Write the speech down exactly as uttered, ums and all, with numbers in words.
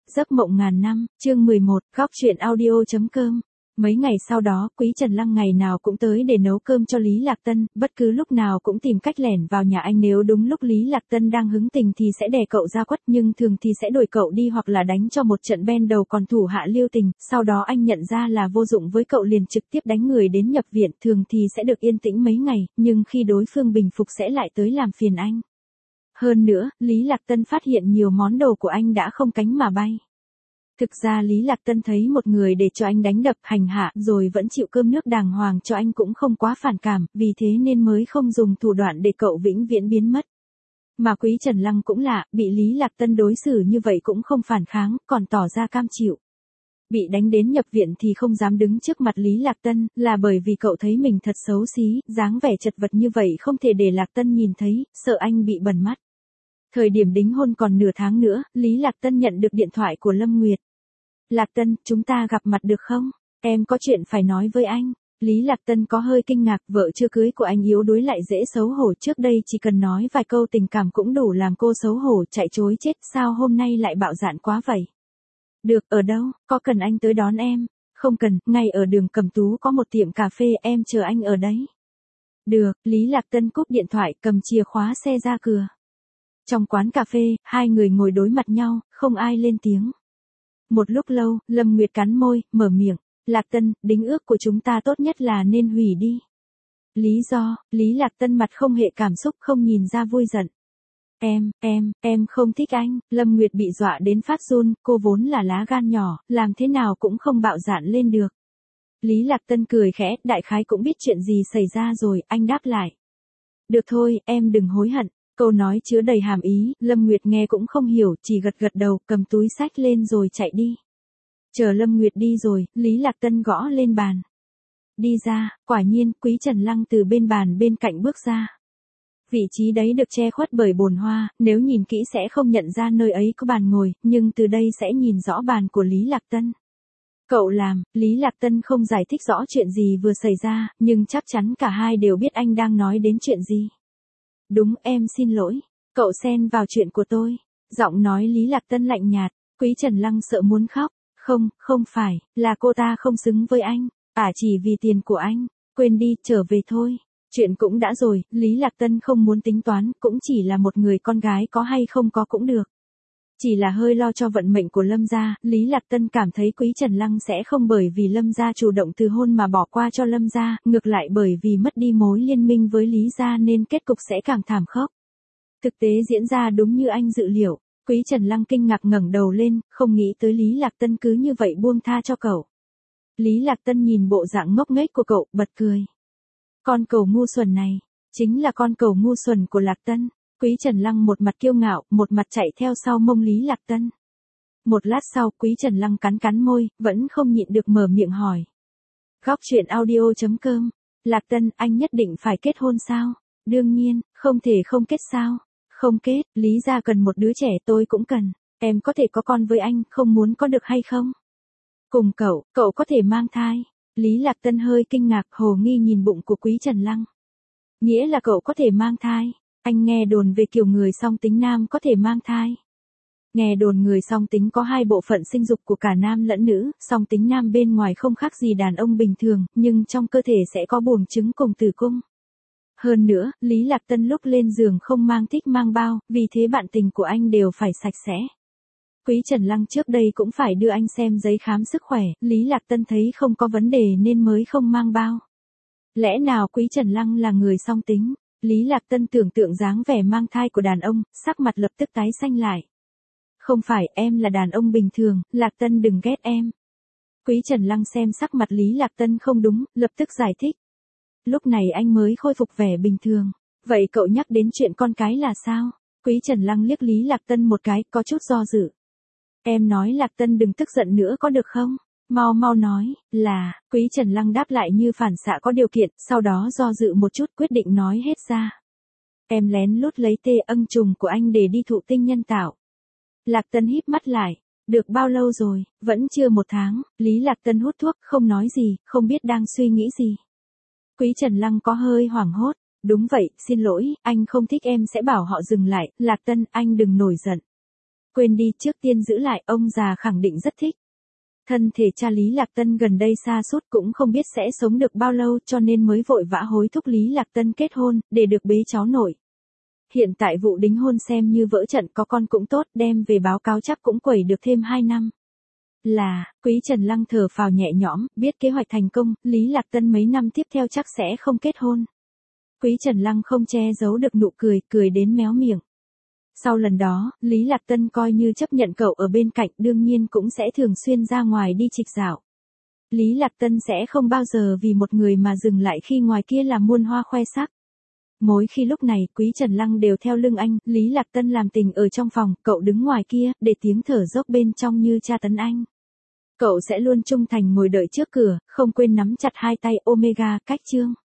Giấc mộng ngàn năm, chương mười một, góc truyện audio.com. Mấy ngày sau đó, Quý Trần Lăng ngày nào cũng tới để nấu cơm cho Lý Lạc Tân, bất cứ lúc nào cũng tìm cách lẻn vào nhà anh, nếu đúng lúc Lý Lạc Tân đang hứng tình thì sẽ đè cậu ra quất, nhưng thường thì sẽ đuổi cậu đi hoặc là đánh cho một trận ben đầu, còn thủ hạ lưu tình, sau đó anh nhận ra là vô dụng với cậu liền trực tiếp đánh người đến nhập viện, thường thì sẽ được yên tĩnh mấy ngày, nhưng khi đối phương bình phục sẽ lại tới làm phiền anh. Hơn nữa, Lý Lạc Tân phát hiện nhiều món đồ của anh đã không cánh mà bay. Thực ra Lý Lạc Tân thấy một người để cho anh đánh đập, hành hạ, rồi vẫn chịu cơm nước đàng hoàng cho anh cũng không quá phản cảm, vì thế nên mới không dùng thủ đoạn để cậu vĩnh viễn biến mất. Mà Quý Trần Lăng cũng lạ, bị Lý Lạc Tân đối xử như vậy cũng không phản kháng, còn tỏ ra cam chịu. Bị đánh đến nhập viện thì không dám đứng trước mặt Lý Lạc Tân, là bởi vì cậu thấy mình thật xấu xí, dáng vẻ chật vật như vậy không thể để Lạc Tân nhìn thấy, sợ anh bị bẩn mắt. Thời điểm đính hôn còn nửa tháng nữa, Lý Lạc Tân nhận được điện thoại của Lâm Nguyệt. Lạc Tân, chúng ta gặp mặt được không? Em có chuyện phải nói với anh. Lý Lạc Tân có hơi kinh ngạc, vợ chưa cưới của anh yếu đuối lại dễ xấu hổ, trước đây chỉ cần nói vài câu tình cảm cũng đủ làm cô xấu hổ chạy chối chết, sao hôm nay lại bạo dạn quá vậy? Được, ở đâu, có cần anh tới đón em? Không cần, ngay ở đường Cẩm Tú có một tiệm cà phê, em chờ anh ở đấy. Được, Lý Lạc Tân cúp điện thoại, cầm chìa khóa xe ra cửa. Trong quán cà phê, hai người ngồi đối mặt nhau, không ai lên tiếng. Một lúc lâu, Lâm Nguyệt cắn môi, mở miệng. Lạc Tân, đính ước của chúng ta tốt nhất là nên hủy đi. Lý do, Lý Lạc Tân mặt không hề cảm xúc, không nhìn ra vui giận. Em, em, em không thích anh. Lâm Nguyệt bị dọa đến phát run, cô vốn là lá gan nhỏ, làm thế nào cũng không bạo dạn lên được. Lý Lạc Tân cười khẽ, đại khái cũng biết chuyện gì xảy ra rồi, anh đáp lại. Được thôi, em đừng hối hận. Câu nói chứa đầy hàm ý, Lâm Nguyệt nghe cũng không hiểu, chỉ gật gật đầu, cầm túi xách lên rồi chạy đi. Chờ Lâm Nguyệt đi rồi, Lý Lạc Tân gõ lên bàn. Đi ra, quả nhiên, Quý Trần Lăng từ bên bàn bên cạnh bước ra. Vị trí đấy được che khuất bởi bồn hoa, nếu nhìn kỹ sẽ không nhận ra nơi ấy có bàn ngồi, nhưng từ đây sẽ nhìn rõ bàn của Lý Lạc Tân. Cậu làm, Lý Lạc Tân không giải thích rõ chuyện gì vừa xảy ra, nhưng chắc chắn cả hai đều biết anh đang nói đến chuyện gì. Đúng, em xin lỗi. Cậu xen vào chuyện của tôi. Giọng nói Lý Lạc Tân lạnh nhạt. Quý Trần Lăng sợ muốn khóc. Không, không phải, là cô ta không xứng với anh. À chỉ vì tiền của anh. Quên đi, trở về thôi. Chuyện cũng đã rồi, Lý Lạc Tân không muốn tính toán, cũng chỉ là một người con gái có hay không có cũng được. Chỉ là hơi lo cho vận mệnh của Lâm gia, Lý Lạc Tân cảm thấy Quý Trần Lăng sẽ không bởi vì Lâm gia chủ động từ hôn mà bỏ qua cho Lâm gia, ngược lại bởi vì mất đi mối liên minh với Lý gia nên kết cục sẽ càng thảm khốc. Thực tế diễn ra đúng như anh dự liệu, Quý Trần Lăng kinh ngạc ngẩng đầu lên, không nghĩ tới Lý Lạc Tân cứ như vậy buông tha cho cậu. Lý Lạc Tân nhìn bộ dạng ngốc nghếch của cậu, bật cười. Con cẩu ngu xuẩn này, chính là con cẩu ngu xuẩn của Lạc Tân. Quý Trần Lăng một mặt kiêu ngạo, một mặt chạy theo sau mông Lý Lạc Tân. Một lát sau, Quý Trần Lăng cắn cắn môi, vẫn không nhịn được mở miệng hỏi. Góc truyện audio.com. Lạc Tân, anh nhất định phải kết hôn sao? Đương nhiên, không thể không kết sao? Không kết, Lý gia cần một đứa trẻ, tôi cũng cần. Em có thể có con với anh, không muốn có được hay không? Cùng cậu, cậu có thể mang thai. Lý Lạc Tân hơi kinh ngạc, hồ nghi nhìn bụng của Quý Trần Lăng. Nghĩa là cậu có thể mang thai. Anh nghe đồn về kiểu người song tính nam có thể mang thai. Nghe đồn người song tính có hai bộ phận sinh dục của cả nam lẫn nữ, song tính nam bên ngoài không khác gì đàn ông bình thường, nhưng trong cơ thể sẽ có buồng trứng cùng tử cung. Hơn nữa, Lý Lạc Tân lúc lên giường không mang thích mang bao, vì thế bạn tình của anh đều phải sạch sẽ. Quý Trần Lăng trước đây cũng phải đưa anh xem giấy khám sức khỏe, Lý Lạc Tân thấy không có vấn đề nên mới không mang bao. Lẽ nào Quý Trần Lăng là người song tính? Lý Lạc Tân tưởng tượng dáng vẻ mang thai của đàn ông, sắc mặt lập tức tái xanh lại. Không phải, em là đàn ông bình thường, Lạc Tân đừng ghét em. Quý Trần Lăng xem sắc mặt Lý Lạc Tân không đúng, lập tức giải thích. Lúc này anh mới khôi phục vẻ bình thường. Vậy cậu nhắc đến chuyện con cái là sao? Quý Trần Lăng liếc Lý Lạc Tân một cái, có chút do dự. Em nói Lạc Tân đừng tức giận nữa có được không? Mau mau nói, là, Quý Trần Lăng đáp lại như phản xạ có điều kiện, sau đó do dự một chút quyết định nói hết ra. Em lén lút lấy tê âng trùng của anh để đi thụ tinh nhân tạo. Lạc Tân híp mắt lại, được bao lâu rồi, vẫn chưa một tháng, Lý Lạc Tân hút thuốc, không nói gì, không biết đang suy nghĩ gì. Quý Trần Lăng có hơi hoảng hốt, đúng vậy, xin lỗi, anh không thích em sẽ bảo họ dừng lại, Lạc Tân, anh đừng nổi giận. Quên đi, trước tiên giữ lại, ông già khẳng định rất thích. Thân thể cha Lý Lạc Tân gần đây sa sút cũng không biết sẽ sống được bao lâu cho nên mới vội vã hối thúc Lý Lạc Tân kết hôn, để được bế cháu nội. Hiện tại vụ đính hôn xem như vỡ trận, có con cũng tốt, đem về báo cáo chắc cũng quẩy được thêm hai năm. Là, Quý Trần Lăng thở phào nhẹ nhõm, biết kế hoạch thành công, Lý Lạc Tân mấy năm tiếp theo chắc sẽ không kết hôn. Quý Trần Lăng không che giấu được nụ cười, cười đến méo miệng. Sau lần đó, Lý Lạc Tân coi như chấp nhận cậu ở bên cạnh, đương nhiên cũng sẽ thường xuyên ra ngoài đi trịch dạo. Lý Lạc Tân sẽ không bao giờ vì một người mà dừng lại khi ngoài kia là muôn hoa khoe sắc. Mỗi khi lúc này, Quý Trần Lăng đều theo lưng anh, Lý Lạc Tân làm tình ở trong phòng, cậu đứng ngoài kia, để tiếng thở dốc bên trong như tra tấn anh. Cậu sẽ luôn trung thành ngồi đợi trước cửa, không quên nắm chặt hai tay Omega, cách chương.